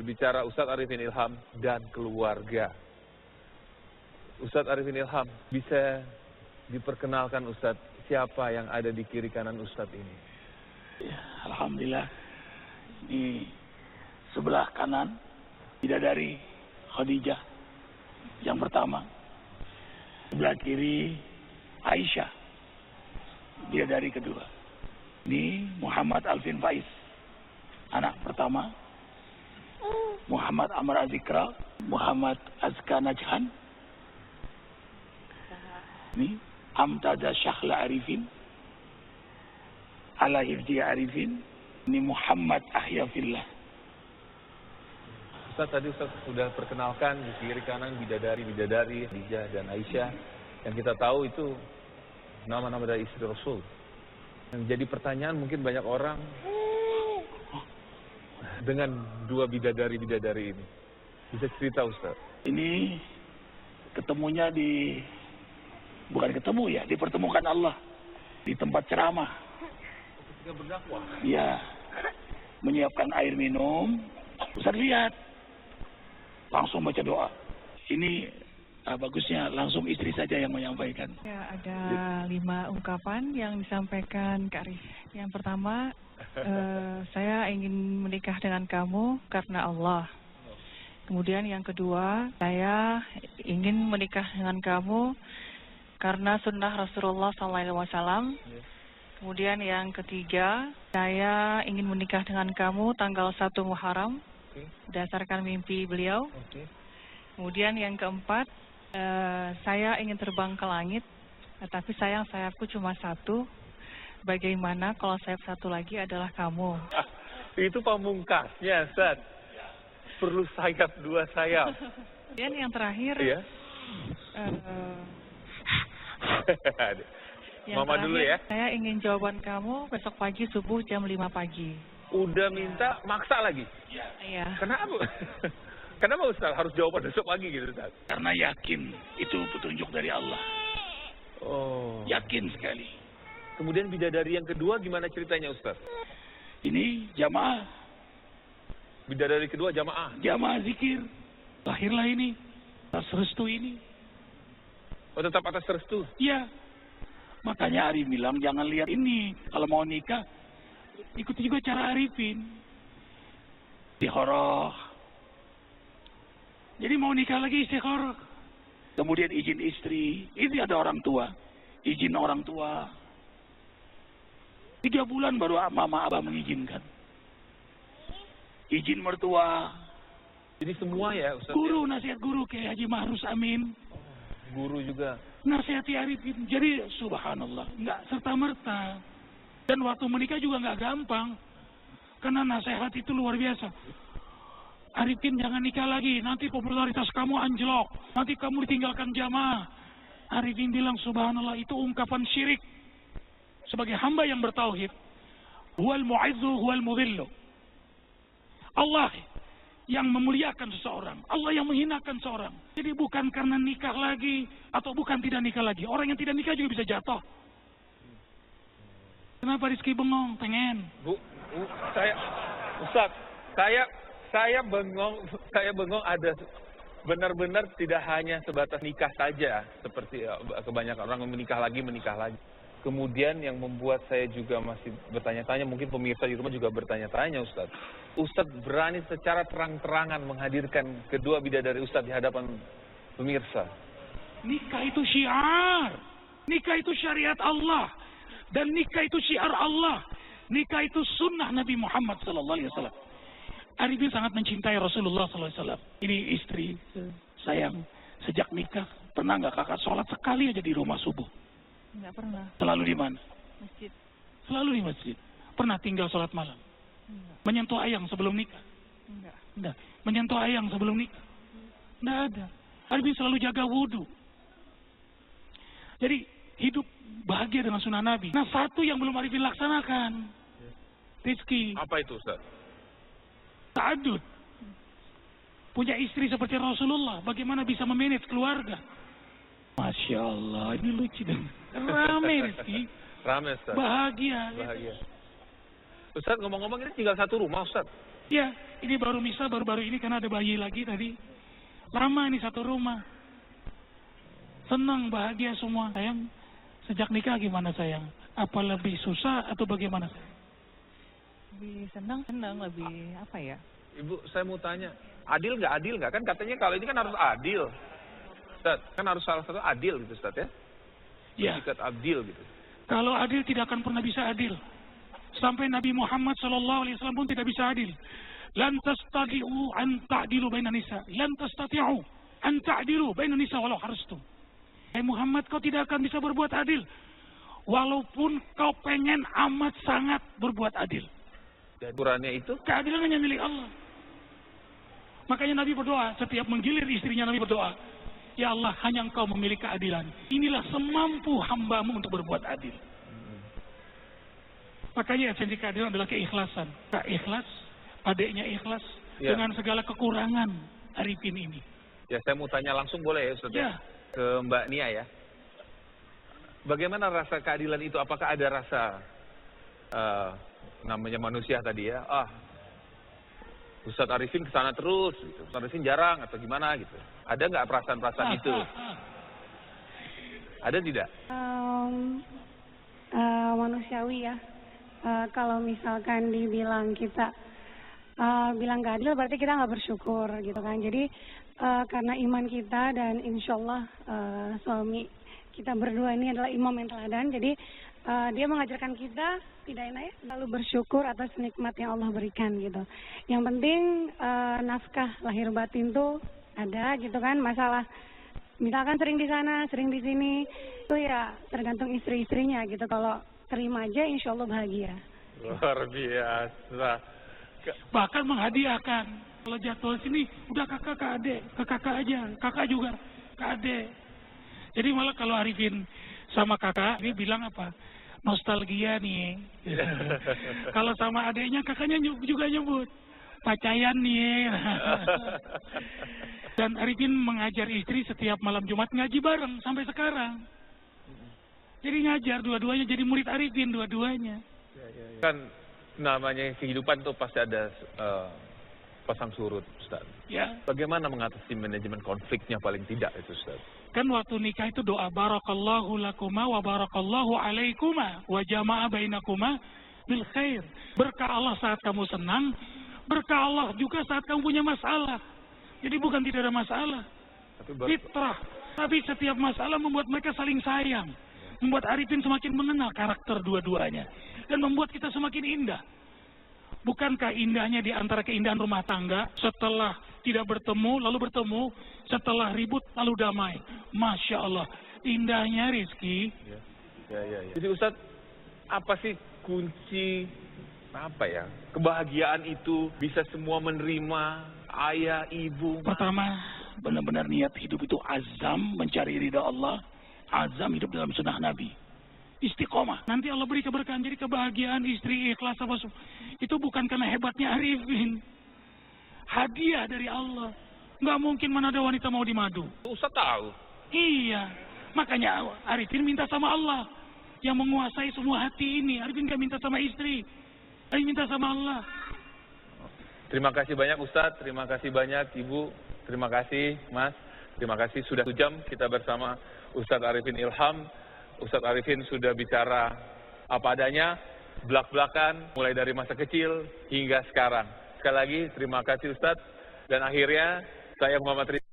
berbicara Ustadz Arifin Ilham dan keluarga. Ustadz Arifin Ilham, bisa diperkenalkan Ustadz, siapa yang ada di kiri kanan Ustadz ini? Ya, alhamdulillah. Ini sebelah kanan bidadari Khadijah yang pertama. Sebelah kiri Aisyah, bidadari kedua. Ini Muhammad Alvin Faiz, anak pertama. Muhammad Amr Azikra, Muhammad Azka Najhan. Ini Amtada Syakhla Arifin, Ala Hifdi Arifin. Ini Muhammad Ahya Fillah. Ustadz, tadi Ustadz sudah perkenalkan di kiri kanan bidadari Khadijah dan Aisyah. Yang kita tahu itu nama-nama dari istri Rasul. Yang jadi pertanyaan mungkin banyak orang dengan dua bidadari ini. Bisa cerita Ustadz? Ini ketemunya bukan ketemu ya, dipertemukan Allah di tempat ceramah. Ketika berdakwah? Ya, menyiapkan air minum. Ustaz lihat, langsung baca doa. Ini bagusnya langsung istri saja yang menyampaikan. Ya, ada 5 ungkapan yang disampaikan Kak Arif. Yang pertama, saya ingin menikah dengan kamu karena Allah. Kemudian yang kedua, saya ingin menikah dengan kamu karena sunnah Rasulullah SAW. Kemudian yang ketiga, saya ingin menikah dengan kamu tanggal 1 Muharram, berdasarkan mimpi beliau. Kemudian yang keempat, saya ingin terbang ke langit, tapi sayang sayapku cuma satu. Bagaimana kalau sayap satu lagi adalah kamu? Itu pamungkasnya, Ustaz. Perlu sayap 2 sayap. Dan yang terakhir, Iya. Mama dulu ya. Saya ingin jawaban kamu besok pagi subuh jam 5 pagi. Udah minta, maksa lagi? Iya. Kenapa? Kenapa Ustaz harus jawaban besok pagi gitu Ustaz? Karena yakin itu petunjuk dari Allah. Oh. Yakin sekali. Kemudian bidadari yang kedua gimana ceritanya Ustaz? Ini jamaah. Bidadari kedua jamaah. Jamaah zikir. Lahirlah ini. Atas restu ini. Oh, tetap atas restu? Iya. Makanya Arif bilang jangan lihat ini. Kalau mau nikah, ikuti juga cara Arifin. Istikharah. Jadi mau nikah lagi istikharah. Kemudian izin istri. Ini ada orang tua. Izin orang tua. 3 bulan baru mama abah mengizinkan. Izin mertua. Jadi semua ya Ustaz? Guru, nasihat guru kayak Haji Mahrus Amin. Guru juga. Nasihati Arifin. Jadi subhanallah, nggak serta-merta. Dan waktu menikah juga nggak gampang. Karena nasihat itu luar biasa. Arifin jangan nikah lagi, nanti popularitas kamu anjlok. Nanti kamu ditinggalkan jamaah. Arifin bilang subhanallah itu ungkapan syirik. Sebagai hamba yang bertauhid. Huwal mu'izzu huwal mudhillu. Allah yang memuliakan seseorang. Allah yang menghinakan seorang. Jadi bukan karena nikah lagi atau bukan tidak nikah lagi. Orang yang tidak nikah juga bisa jatuh. Kenapa Rizky bengong? Pengen. Ustaz, saya bengong ada benar-benar tidak hanya sebatas nikah saja seperti kebanyakan orang menikah lagi. Kemudian yang membuat saya juga masih bertanya-tanya, mungkin pemirsa di rumah juga bertanya-tanya Ustaz. Ustaz berani secara terang-terangan menghadirkan kedua bidadari Ustaz di hadapan pemirsa. Nikah itu syiar. Nikah itu syariat Allah. Dan nikah itu syiar Allah. Nikah itu sunnah Nabi Muhammad SAW. Arifin sangat mencintai Rasulullah SAW. Ini istri sayang. Sejak nikah, pernah nggak kakak sholat sekali aja di rumah subuh? Enggak pernah. Selalu di mana? Masjid. Selalu di masjid. Pernah tinggal sholat malam? Enggak. Menyentuh ayang sebelum nikah? Enggak. Menyentuh ayang sebelum nikah? Enggak ada. Arifin selalu jaga wudhu. Jadi hidup bahagia dengan sunnah Nabi. Nah, satu yang belum Arifin laksanakan. Rizky. Apa itu Ustaz? Ta'adud. Punya istri seperti Rasulullah. Bagaimana bisa memanage keluarga? Masya Allah, ini lucu dong. Rame Rizky. Rame Ustaz. Bahagia. Ustaz ngomong-ngomong ini tinggal satu rumah Ustaz? Ya, ini baru misah baru-baru ini karena ada bayi lagi tadi. Lama ini satu rumah. Senang, bahagia semua. Sayang, sejak nikah gimana sayang? Apa lebih susah atau bagaimana? Lebih senang, lebih apa ya? Ibu, saya mau tanya, adil nggak? Kan katanya kalau ini kan harus adil. Ustaz, kan harus salah satu adil gitu Ustaz ya? Ya. Bersikap adil gitu. Kalau adil tidak akan pernah bisa adil. Sampai Nabi Muhammad SAW pun tidak bisa adil. Lan tastati'u an ta'dilu bainan nisa. Lan tastati'u an ta'dilu bainan nisa walau harustum. Hai Muhammad, kau tidak akan bisa berbuat adil. Walaupun kau pengen amat sangat berbuat adil. Dan ukurannya itu? Keadilan hanya milik Allah. Makanya Nabi berdoa, setiap menggilir istrinya Nabi berdoa, ya Allah, hanya Engkau memiliki keadilan. Inilah semampu hambamu untuk berbuat adil. Makanya esensi keadilan adalah keikhlasan. Kak ikhlas, adiknya ikhlas, ya, dengan segala kekurangan Arifin ini. Ya, saya mau tanya langsung boleh ya Ustaz ya? Ke Mbak Nia ya. Bagaimana rasa keadilan itu? Apakah ada rasa, namanya manusia tadi ya, Ustadz Arifin kesana terus, gitu. Ustadz Arifin jarang atau gimana gitu. Ada nggak perasaan-perasaan itu? Ada tidak? Manusiawi ya. Kalau misalkan dibilang kita bilang gak adil, berarti kita nggak bersyukur gitu kan. Jadi karena iman kita dan insya Allah suami kita berdua ini adalah imam yang teladan. Jadi dia mengajarkan kita tidak enak ya, lalu bersyukur atas nikmat yang Allah berikan gitu. Yang penting nafkah lahir batin tuh ada gitu kan. Masalah misalkan sering di sana, sering di sini, itu ya tergantung istri-istrinya gitu. Kalau terima aja, insya Allah bahagia. Luar biasa. Bahkan menghadiahkan. Kalau jadwal sini, udah kakak ke adik, ke kakak aja, kakak juga ke adik. Jadi malah kalau Arifin sama kakak, ini bilang apa? Nostalgia nih. Kalau sama adiknya, kakaknya juga nyebut pacayan nih. Dan Arifin mengajar istri setiap malam Jumat ngaji bareng sampai sekarang. Jadi ngajar dua-duanya, jadi murid Arifin dua-duanya. Kan namanya kehidupan tuh pasti ada pasang surut, Ustaz. Ya. Bagaimana mengatasi manajemen konfliknya paling tidak itu, Ustaz? Kan waktu nikah itu doa barakallahu lakuma wa barakallahu alaikuma wa jama'a bainakuma bil khair. Berkah Allah saat kamu senang, berkah Allah juga saat kamu punya masalah. Jadi bukan tidak ada masalah. Fitrah. Tapi setiap masalah membuat mereka saling sayang. Membuat Arifin semakin mengenal karakter dua-duanya. Dan membuat kita semakin indah. Bukankah indahnya di antara keindahan rumah tangga, setelah tidak bertemu, lalu bertemu, setelah ribut, lalu damai. Masya Allah, indahnya Rizky. Ya. Jadi Ustadz, apa sih kunci, kebahagiaan itu bisa semua menerima, ayah, ibu? Pertama, benar-benar niat hidup itu azam mencari ridha Allah, azam hidup dalam sunnah Nabi. Istiqomah. Nanti Allah beri keberkahan. Jadi kebahagiaan istri, ikhlas, apa itu bukan karena hebatnya Arifin. Hadiah dari Allah. Nggak mungkin mana ada wanita mau dimadu. Ustaz tahu. Iya. Makanya Arifin minta sama Allah yang menguasai semua hati ini. Arifin nggak minta sama istri. Arifin minta sama Allah. Terima kasih banyak Ustaz. Terima kasih banyak Ibu. Terima kasih Mas. Terima kasih sudah 1 jam kita bersama Ustadz Arifin Ilham. Ustadz Arifin sudah bicara apa adanya, belak-belakan, mulai dari masa kecil hingga sekarang. Sekali lagi, terima kasih Ustadz. Dan akhirnya, saya Muhammad Rizky.